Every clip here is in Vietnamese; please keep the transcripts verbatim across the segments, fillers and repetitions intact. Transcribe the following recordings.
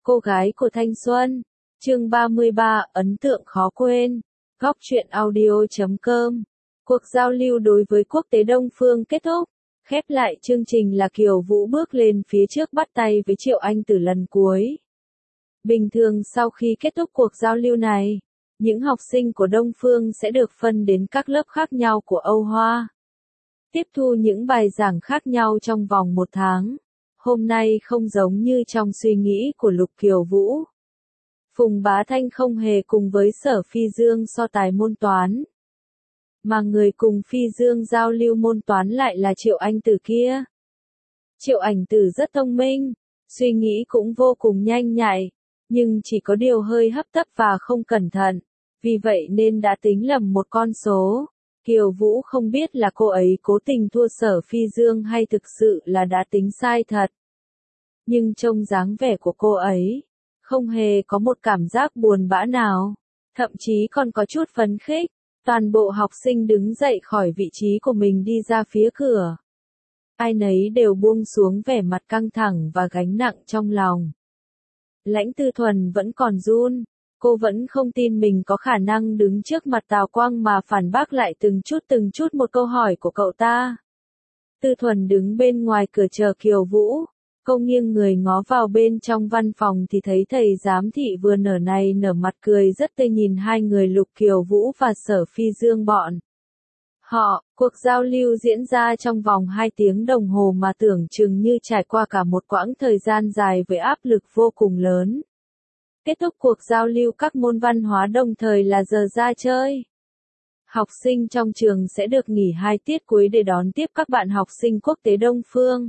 Cô gái của thanh xuân. Chương ba mươi ba, ấn tượng khó quên. Góc truyện audio chấm com. Cuộc giao lưu đối với quốc tế Đông Phương kết thúc. Khép lại chương trình là Kiều Vũ bước lên phía trước bắt tay với Triệu Anh Tử lần cuối. Bình thường sau khi kết thúc cuộc giao lưu này, những học sinh của Đông Phương sẽ được phân đến các lớp khác nhau của Âu Hoa. Tiếp thu những bài giảng khác nhau trong vòng một tháng. Hôm nay không giống như trong suy nghĩ của Lục Kiều Vũ. Phùng Bá Thanh không hề cùng với Sở Phi Dương so tài môn toán. Mà người cùng Phi Dương giao lưu môn toán lại là Triệu Anh Tử kia. Triệu Anh Tử rất thông minh, suy nghĩ cũng vô cùng nhanh nhạy, nhưng chỉ có điều hơi hấp tấp và không cẩn thận, vì vậy nên đã tính lầm một con số. Kiều Vũ không biết là cô ấy cố tình thua Sở Phi Dương hay thực sự là đã tính sai thật. Nhưng trông dáng vẻ của cô ấy, không hề có một cảm giác buồn bã nào, thậm chí còn có chút phấn khích. Toàn bộ học sinh đứng dậy khỏi vị trí của mình đi ra phía cửa. Ai nấy đều buông xuống vẻ mặt căng thẳng và gánh nặng trong lòng. Lãnh Tư Thuần vẫn còn run, cô vẫn không tin mình có khả năng đứng trước mặt Tào Quang mà phản bác lại từng chút từng chút một câu hỏi của cậu ta. Tư Thuần đứng bên ngoài cửa chờ Kiều Vũ, cô nghiêng người ngó vào bên trong văn phòng thì thấy thầy giám thị vừa nở này nở mặt cười rất tươi nhìn hai người Lục Kiều Vũ và Sở Phi Dương bọn. Họ, cuộc giao lưu diễn ra trong vòng hai tiếng đồng hồ mà tưởng chừng như trải qua cả một quãng thời gian dài với áp lực vô cùng lớn. Kết thúc cuộc giao lưu các môn văn hóa đồng thời là giờ ra chơi. Học sinh trong trường sẽ được nghỉ hai tiết cuối để đón tiếp các bạn học sinh quốc tế Đông Phương.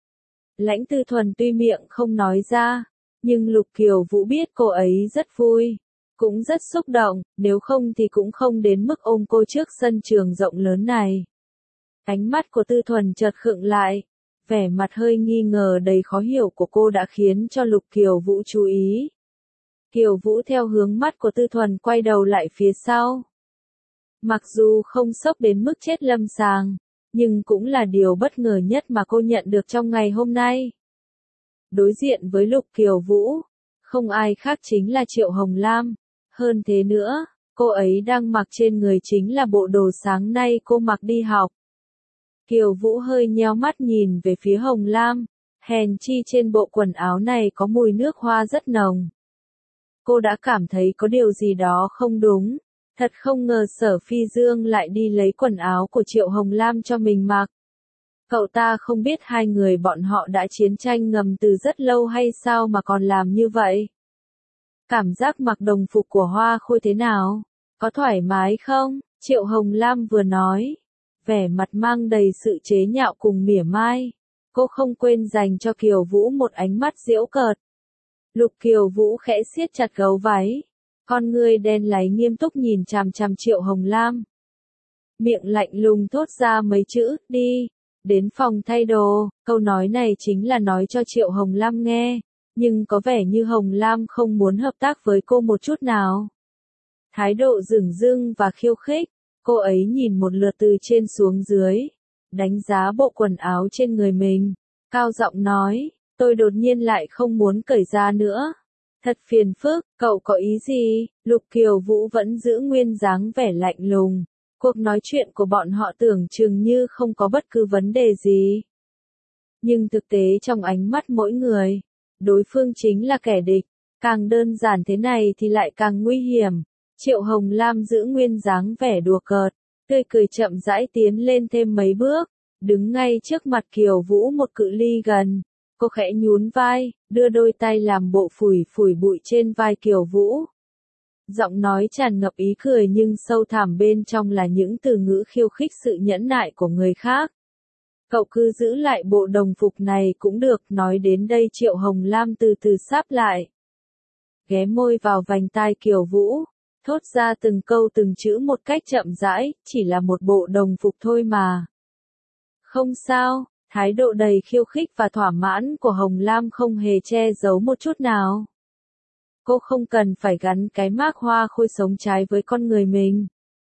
Lãnh Tư Thuần tuy miệng không nói ra, nhưng Lục Kiều Vũ biết cô ấy rất vui, cũng rất xúc động, nếu không thì cũng không đến mức ôm cô trước sân trường rộng lớn này. Ánh mắt của Tư Thuần chợt khựng lại, vẻ mặt hơi nghi ngờ đầy khó hiểu của cô đã khiến cho Lục Kiều Vũ chú ý. Kiều Vũ theo hướng mắt của Tư Thuần quay đầu lại phía sau. Mặc dù không sốc đến mức chết lâm sàng, nhưng cũng là điều bất ngờ nhất mà cô nhận được trong ngày hôm nay. Đối diện với Lục Kiều Vũ, không ai khác chính là Triệu Hồng Lam. Hơn thế nữa, cô ấy đang mặc trên người chính là bộ đồ sáng nay cô mặc đi học. Kiều Vũ hơi nheo mắt nhìn về phía Hồng Lam, hèn chi trên bộ quần áo này có mùi nước hoa rất nồng. Cô đã cảm thấy có điều gì đó không đúng. Thật không ngờ Sở Phi Dương lại đi lấy quần áo của Triệu Hồng Lam cho mình mặc. Cậu ta không biết hai người bọn họ đã chiến tranh ngầm từ rất lâu hay sao mà còn làm như vậy. Cảm giác mặc đồng phục của Hoa Khôi thế nào? Có thoải mái không? Triệu Hồng Lam vừa nói, vẻ mặt mang đầy sự chế nhạo cùng mỉa mai. Cô không quên dành cho Kiều Vũ một ánh mắt giễu cợt. Lục Kiều Vũ khẽ siết chặt gấu váy. Con ngươi đen láy nghiêm túc nhìn chằm chằm Triệu Hồng Lam. Miệng lạnh lùng thốt ra mấy chữ, đi, đến phòng thay đồ. Câu nói này chính là nói cho Triệu Hồng Lam nghe, nhưng có vẻ như Hồng Lam không muốn hợp tác với cô một chút nào. Thái độ dửng dưng và khiêu khích, cô ấy nhìn một lượt từ trên xuống dưới, đánh giá bộ quần áo trên người mình, cao giọng nói, tôi đột nhiên lại không muốn cởi ra nữa. Thật phiền phức, cậu có ý gì? Lục Kiều Vũ vẫn giữ nguyên dáng vẻ lạnh lùng. Cuộc nói chuyện của bọn họ tưởng chừng như không có bất cứ vấn đề gì. Nhưng thực tế trong ánh mắt mỗi người, đối phương chính là kẻ địch. Càng đơn giản thế này thì lại càng nguy hiểm. Triệu Hồng Lam giữ nguyên dáng vẻ đùa cợt, tươi cười chậm rãi tiến lên thêm mấy bước, đứng ngay trước mặt Kiều Vũ một cự ly gần. Cô khẽ nhún vai, đưa đôi tay làm bộ phủi phủi bụi trên vai Kiều Vũ. Giọng nói tràn ngập ý cười nhưng sâu thẳm bên trong là những từ ngữ khiêu khích sự nhẫn nại của người khác. Cậu cứ giữ lại bộ đồng phục này cũng được, nói đến đây Triệu Hồng Lam từ từ sáp lại. Ghé môi vào vành tai Kiều Vũ, thốt ra từng câu từng chữ một cách chậm rãi, chỉ là một bộ đồng phục thôi mà. Không sao. Thái độ đầy khiêu khích và thỏa mãn của Hồng Lam không hề che giấu một chút nào. Cô không cần phải gắn cái mác Hoa Khôi sống trái với con người mình.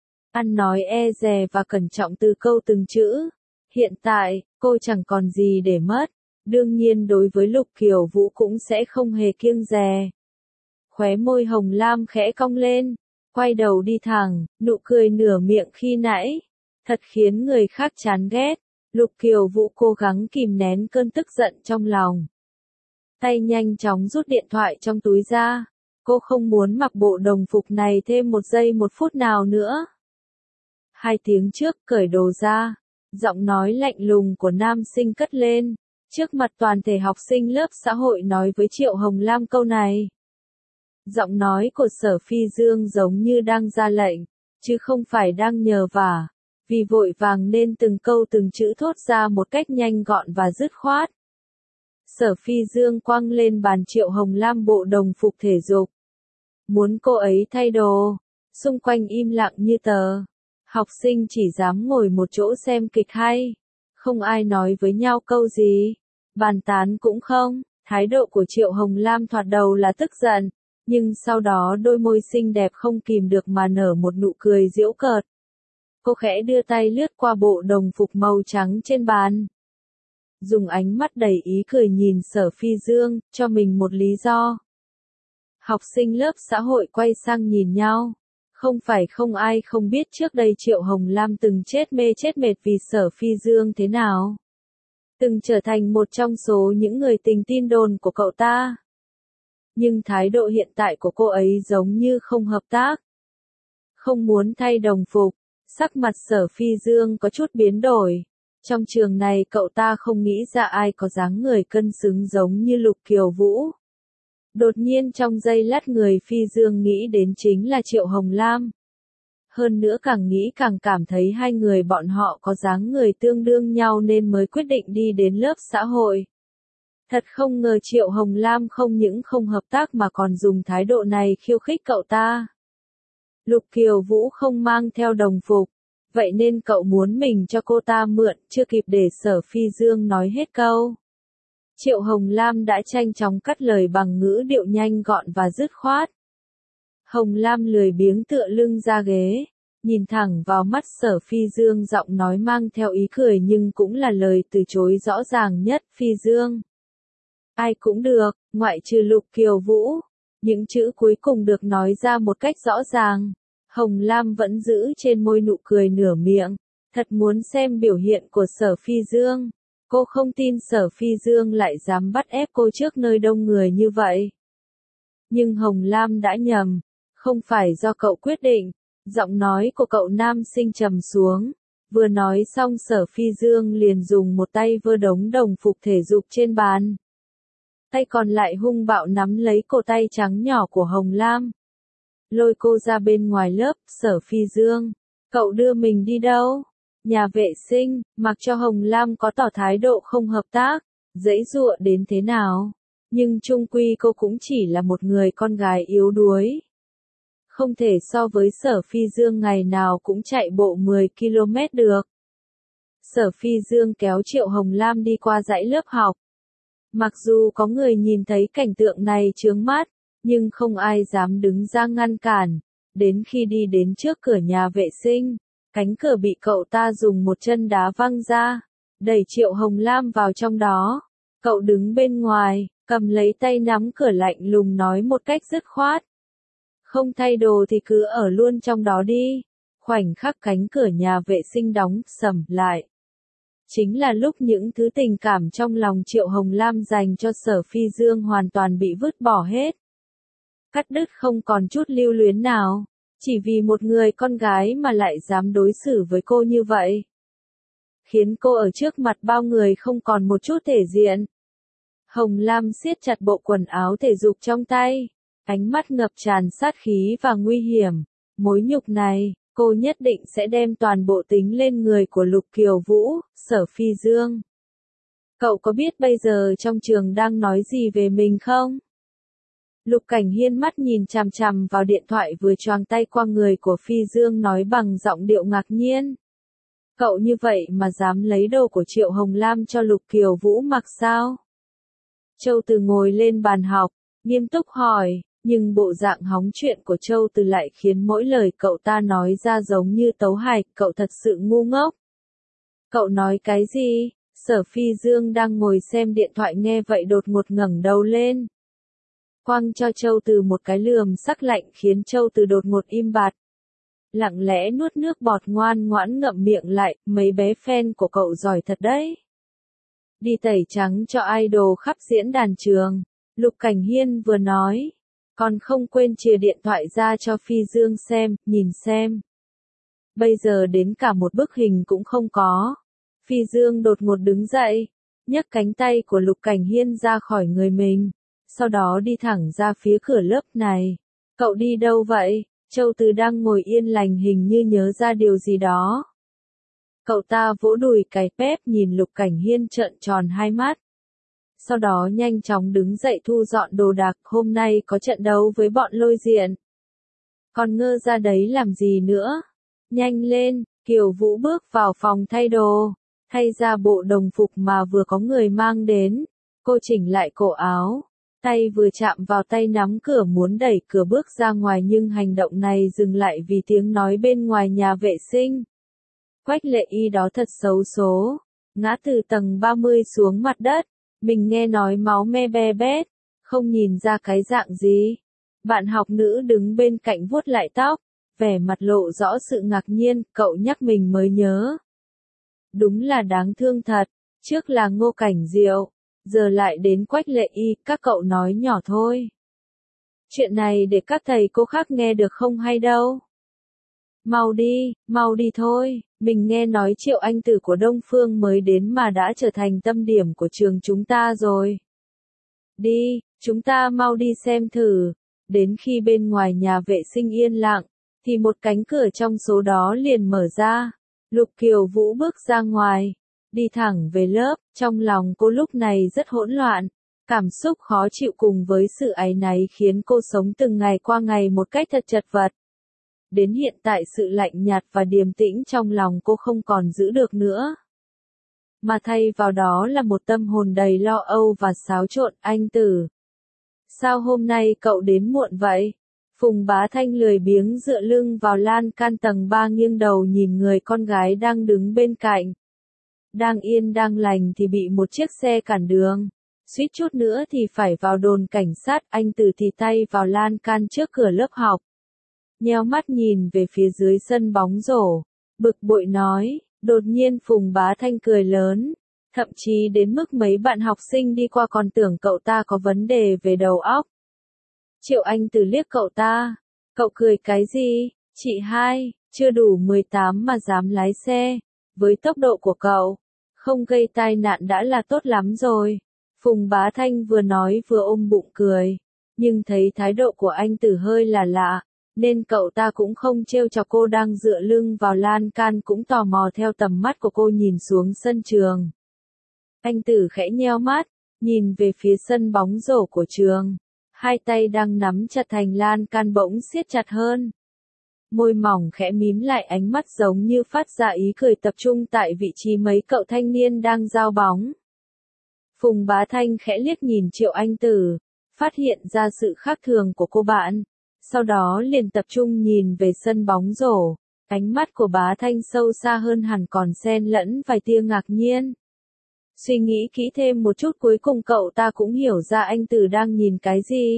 Ăn nói e dè và cẩn trọng từ câu từng chữ. Hiện tại, cô chẳng còn gì để mất. Đương nhiên đối với Lục Kiều Vũ cũng sẽ không hề kiêng dè. Khóe môi Hồng Lam khẽ cong lên, quay đầu đi thẳng, nụ cười nửa miệng khi nãy, thật khiến người khác chán ghét. Lục Kiều Vũ cố gắng kìm nén cơn tức giận trong lòng. Tay nhanh chóng rút điện thoại trong túi ra, cô không muốn mặc bộ đồng phục này thêm một giây một phút nào nữa. Hai tiếng trước cởi đồ ra, giọng nói lạnh lùng của nam sinh cất lên, trước mặt toàn thể học sinh lớp xã hội nói với Triệu Hồng Lam câu này. Giọng nói của Sở Phi Dương giống như đang ra lệnh, chứ không phải đang nhờ vả, vì vội vàng nên từng câu từng chữ thốt ra một cách nhanh gọn và dứt khoát. Sở Phi Dương quăng lên bàn Triệu Hồng Lam bộ đồng phục thể dục. Muốn cô ấy thay đồ, xung quanh im lặng như tờ. Học sinh chỉ dám ngồi một chỗ xem kịch hay. Không ai nói với nhau câu gì. Bàn tán cũng không. Thái độ của Triệu Hồng Lam thoạt đầu là tức giận, nhưng sau đó đôi môi xinh đẹp không kìm được mà nở một nụ cười giễu cợt. Cô khẽ đưa tay lướt qua bộ đồng phục màu trắng trên bàn. Dùng ánh mắt đầy ý cười nhìn Sở Phi Dương, cho mình một lý do. Học sinh lớp xã hội quay sang nhìn nhau. Không phải không ai không biết trước đây Triệu Hồng Lam từng chết mê chết mệt vì Sở Phi Dương thế nào. Từng trở thành một trong số những người tình tin đồn của cậu ta. Nhưng thái độ hiện tại của cô ấy giống như không hợp tác. Không muốn thay đồng phục, sắc mặt Sở Phi Dương có chút biến đổi. Trong trường này cậu ta không nghĩ ra ai có dáng người cân xứng giống như Lục Kiều Vũ. Đột nhiên trong giây lát người Phi Dương nghĩ đến chính là Triệu Hồng Lam. Hơn nữa càng nghĩ càng cảm thấy hai người bọn họ có dáng người tương đương nhau nên mới quyết định đi đến lớp xã hội. Thật không ngờ Triệu Hồng Lam không những không hợp tác mà còn dùng thái độ này khiêu khích cậu ta. Lục Kiều Vũ không mang theo đồng phục, vậy nên cậu muốn mình cho cô ta mượn, chưa kịp để Sở Phi Dương nói hết câu. Triệu Hồng Lam đã nhanh chóng cắt lời bằng ngữ điệu nhanh gọn và dứt khoát. Hồng Lam lười biếng tựa lưng ra ghế, nhìn thẳng vào mắt Sở Phi Dương, giọng nói mang theo ý cười nhưng cũng là lời từ chối rõ ràng nhất. Phi Dương. Ai cũng được, ngoại trừ Lục Kiều Vũ. Những chữ cuối cùng được nói ra một cách rõ ràng. Hồng Lam vẫn giữ trên môi nụ cười nửa miệng, thật muốn xem biểu hiện của Sở Phi Dương. Cô không tin Sở Phi Dương lại dám bắt ép cô trước nơi đông người như vậy. Nhưng Hồng Lam đã nhầm, không phải do cậu quyết định. Giọng nói của cậu nam sinh trầm xuống. Vừa nói xong Sở Phi Dương liền dùng một tay vơ đống đồng phục thể dục trên bàn. Tay còn lại hung bạo nắm lấy cổ tay trắng nhỏ của Hồng Lam. Lôi cô ra bên ngoài lớp. Sở Phi Dương, cậu đưa mình đi đâu? Nhà vệ sinh. Mặc cho Hồng Lam có tỏ thái độ không hợp tác, giãy giụa đến thế nào, nhưng chung quy cô cũng chỉ là một người con gái yếu đuối. Không thể so với Sở Phi Dương ngày nào cũng chạy bộ mười ki lô mét được. Sở Phi Dương kéo Triệu Hồng Lam đi qua dãy lớp học. Mặc dù có người nhìn thấy cảnh tượng này chướng mắt, nhưng không ai dám đứng ra ngăn cản. Đến khi đi đến trước cửa nhà vệ sinh, cánh cửa bị cậu ta dùng một chân đá văng ra, đẩy Triệu Hồng Lam vào trong đó. Cậu đứng bên ngoài, cầm lấy tay nắm cửa lạnh lùng nói một cách dứt khoát. Không thay đồ thì cứ ở luôn trong đó đi. Khoảnh khắc cánh cửa nhà vệ sinh đóng sầm lại. Chính là lúc những thứ tình cảm trong lòng Triệu Hồng Lam dành cho Sở Phi Dương hoàn toàn bị vứt bỏ hết. Cắt đứt không còn chút lưu luyến nào. Chỉ vì một người con gái mà lại dám đối xử với cô như vậy. Khiến cô ở trước mặt bao người không còn một chút thể diện. Hồng Lam siết chặt bộ quần áo thể dục trong tay. Ánh mắt ngập tràn sát khí và nguy hiểm. Mối nhục này, cô nhất định sẽ đem toàn bộ tính lên người của Lục Kiều Vũ. Sở Phi Dương. Cậu có biết bây giờ trong trường đang nói gì về mình không? Lục Cảnh Hiên mắt nhìn chằm chằm vào điện thoại vừa choàng tay qua người của Phi Dương nói bằng giọng điệu ngạc nhiên. Cậu như vậy mà dám lấy đồ của Triệu Hồng Lam cho Lục Kiều Vũ mặc sao? Châu Từ ngồi lên bàn học, nghiêm túc hỏi, nhưng bộ dạng hóng chuyện của Châu Từ lại khiến mỗi lời cậu ta nói ra giống như tấu hài. Cậu thật sự ngu ngốc. Cậu nói cái gì? Sở Phi Dương đang ngồi xem điện thoại nghe vậy đột ngột ngẩng đầu lên. Quăng cho Châu Từ một cái lườm sắc lạnh khiến Châu Từ đột ngột im bặt. Lặng lẽ nuốt nước bọt ngoan ngoãn ngậm miệng lại, mấy bé fan của cậu giỏi thật đấy. Đi tẩy trắng cho idol khắp diễn đàn trường, Lục Cảnh Hiên vừa nói. Còn không quên chìa điện thoại ra cho Phi Dương xem, nhìn xem. Bây giờ đến cả một bức hình cũng không có. Phi Dương đột ngột đứng dậy, nhấc cánh tay của Lục Cảnh Hiên ra khỏi người mình, sau đó đi thẳng ra phía cửa lớp này. Cậu đi đâu vậy? Châu Từ đang ngồi yên lành hình như nhớ ra điều gì đó. Cậu ta vỗ đùi cái pép nhìn Lục Cảnh Hiên trợn tròn hai mắt. Sau đó nhanh chóng đứng dậy thu dọn đồ đạc, hôm nay có trận đấu với bọn Lôi Diện. Còn ngơ ra đấy làm gì nữa? Nhanh lên, Kiều Vũ bước vào phòng thay đồ, thay ra bộ đồng phục mà vừa có người mang đến. Cô chỉnh lại cổ áo, tay vừa chạm vào tay nắm cửa muốn đẩy cửa bước ra ngoài nhưng hành động này dừng lại vì tiếng nói bên ngoài nhà vệ sinh. Quách Lệ Y đó thật xấu số, ngã từ tầng ba mươi xuống mặt đất, mình nghe nói máu me be bét, không nhìn ra cái dạng gì. Bạn học nữ đứng bên cạnh vuốt lại tóc, vẻ mặt lộ rõ sự ngạc nhiên, cậu nhắc mình mới nhớ. Đúng là đáng thương thật, trước là Ngô Cảnh Diệu, giờ lại đến Quách Lệ Y, các cậu nói nhỏ thôi. Chuyện này để các thầy cô khác nghe được không hay đâu. Mau đi, mau đi thôi, mình nghe nói Triệu Anh Tử của Đông Phương mới đến mà đã trở thành tâm điểm của trường chúng ta rồi. Đi, chúng ta mau đi xem thử. Đến khi bên ngoài nhà vệ sinh yên lặng, thì một cánh cửa trong số đó liền mở ra. Lục Kiều Vũ bước ra ngoài, đi thẳng về lớp, trong lòng cô lúc này rất hỗn loạn. Cảm xúc khó chịu cùng với sự áy náy khiến cô sống từng ngày qua ngày một cách thật chật vật. Đến hiện tại sự lạnh nhạt và điềm tĩnh trong lòng cô không còn giữ được nữa. Mà thay vào đó là một tâm hồn đầy lo âu và xáo trộn. Anh Tử, sao hôm nay cậu đến muộn vậy? Phùng Bá Thanh lười biếng dựa lưng vào lan can tầng ba nghiêng đầu nhìn người con gái đang đứng bên cạnh. Đang yên đang lành thì bị một chiếc xe cản đường. Suýt chút nữa thì phải vào đồn cảnh sát. Anh Tử thì tay vào lan can trước cửa lớp học. Nheo mắt nhìn về phía dưới sân bóng rổ. Bực bội nói, đột nhiên Phùng Bá Thanh cười lớn. Thậm chí đến mức mấy bạn học sinh đi qua còn tưởng cậu ta có vấn đề về đầu óc. Triệu Anh Tử liếc cậu ta. Cậu cười cái gì? Chị hai, chưa đủ mười tám mà dám lái xe. Với tốc độ của cậu, không gây tai nạn đã là tốt lắm rồi. Phùng Bá Thanh vừa nói vừa ôm bụng cười. Nhưng thấy thái độ của anh Tử hơi là lạ, nên cậu ta cũng không trêu chọc cô đang dựa lưng vào lan can, cũng tò mò theo tầm mắt của cô nhìn xuống sân trường. Anh Tử khẽ nheo mắt, nhìn về phía sân bóng rổ của trường. Hai tay đang nắm chặt thành lan can bỗng siết chặt hơn. Môi mỏng khẽ mím lại, ánh mắt giống như phát ra ý cười tập trung tại vị trí mấy cậu thanh niên đang giao bóng. Phùng Bá Thanh khẽ liếc nhìn Triệu Anh Tử, phát hiện ra sự khác thường của cô bạn. Sau đó liền tập trung nhìn về sân bóng rổ. Ánh mắt của Bá Thanh sâu xa hơn hẳn, còn xen lẫn vài tia ngạc nhiên. Suy nghĩ kỹ thêm một chút cuối cùng cậu ta cũng hiểu ra anh Tử đang nhìn cái gì.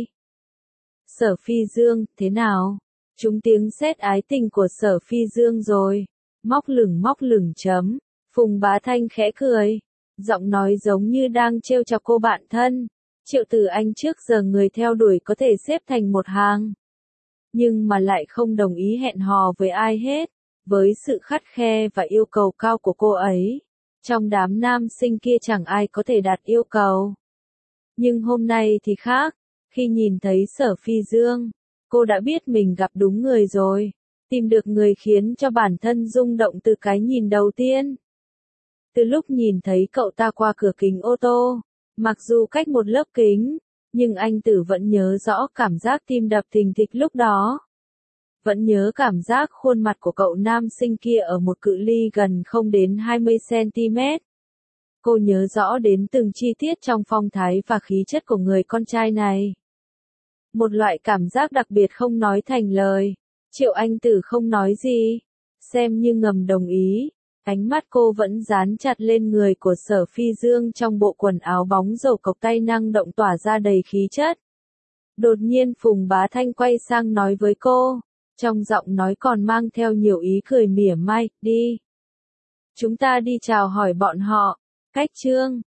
Sở Phi Dương, thế nào? Trúng tiếng sét ái tình của Sở Phi Dương rồi. Móc lửng móc lửng chấm. Phùng Bá Thanh khẽ cười. Giọng nói giống như đang trêu chọc cô bạn thân. Triệu Tử Anh trước giờ người theo đuổi có thể xếp thành một hàng. Nhưng mà lại không đồng ý hẹn hò với ai hết. Với sự khắt khe và yêu cầu cao của cô ấy, trong đám nam sinh kia chẳng ai có thể đạt yêu cầu. Nhưng hôm nay thì khác. Khi nhìn thấy Sở Phi Dương, cô đã biết mình gặp đúng người rồi. Tìm được người khiến cho bản thân rung động từ cái nhìn đầu tiên. Từ lúc nhìn thấy cậu ta qua cửa kính ô tô, mặc dù cách một lớp kính, nhưng anh Tử vẫn nhớ rõ cảm giác tim đập thình thịch lúc đó. Vẫn nhớ cảm giác khuôn mặt của cậu nam sinh kia ở một cự ly gần không đến hai mươi xăng-ti-mét. Cô nhớ rõ đến từng chi tiết trong phong thái và khí chất của người con trai này. Một loại cảm giác đặc biệt không nói thành lời. Triệu Anh Tử không nói gì, xem như ngầm đồng ý. Ánh mắt cô vẫn dán chặt lên người của Sở Phi Dương trong bộ quần áo bóng dầu cộc tay năng động tỏa ra đầy khí chất. Đột nhiên Phùng Bá Thanh quay sang nói với cô, trong giọng nói còn mang theo nhiều ý cười mỉa mai, đi. Chúng ta đi chào hỏi bọn họ. Cách chương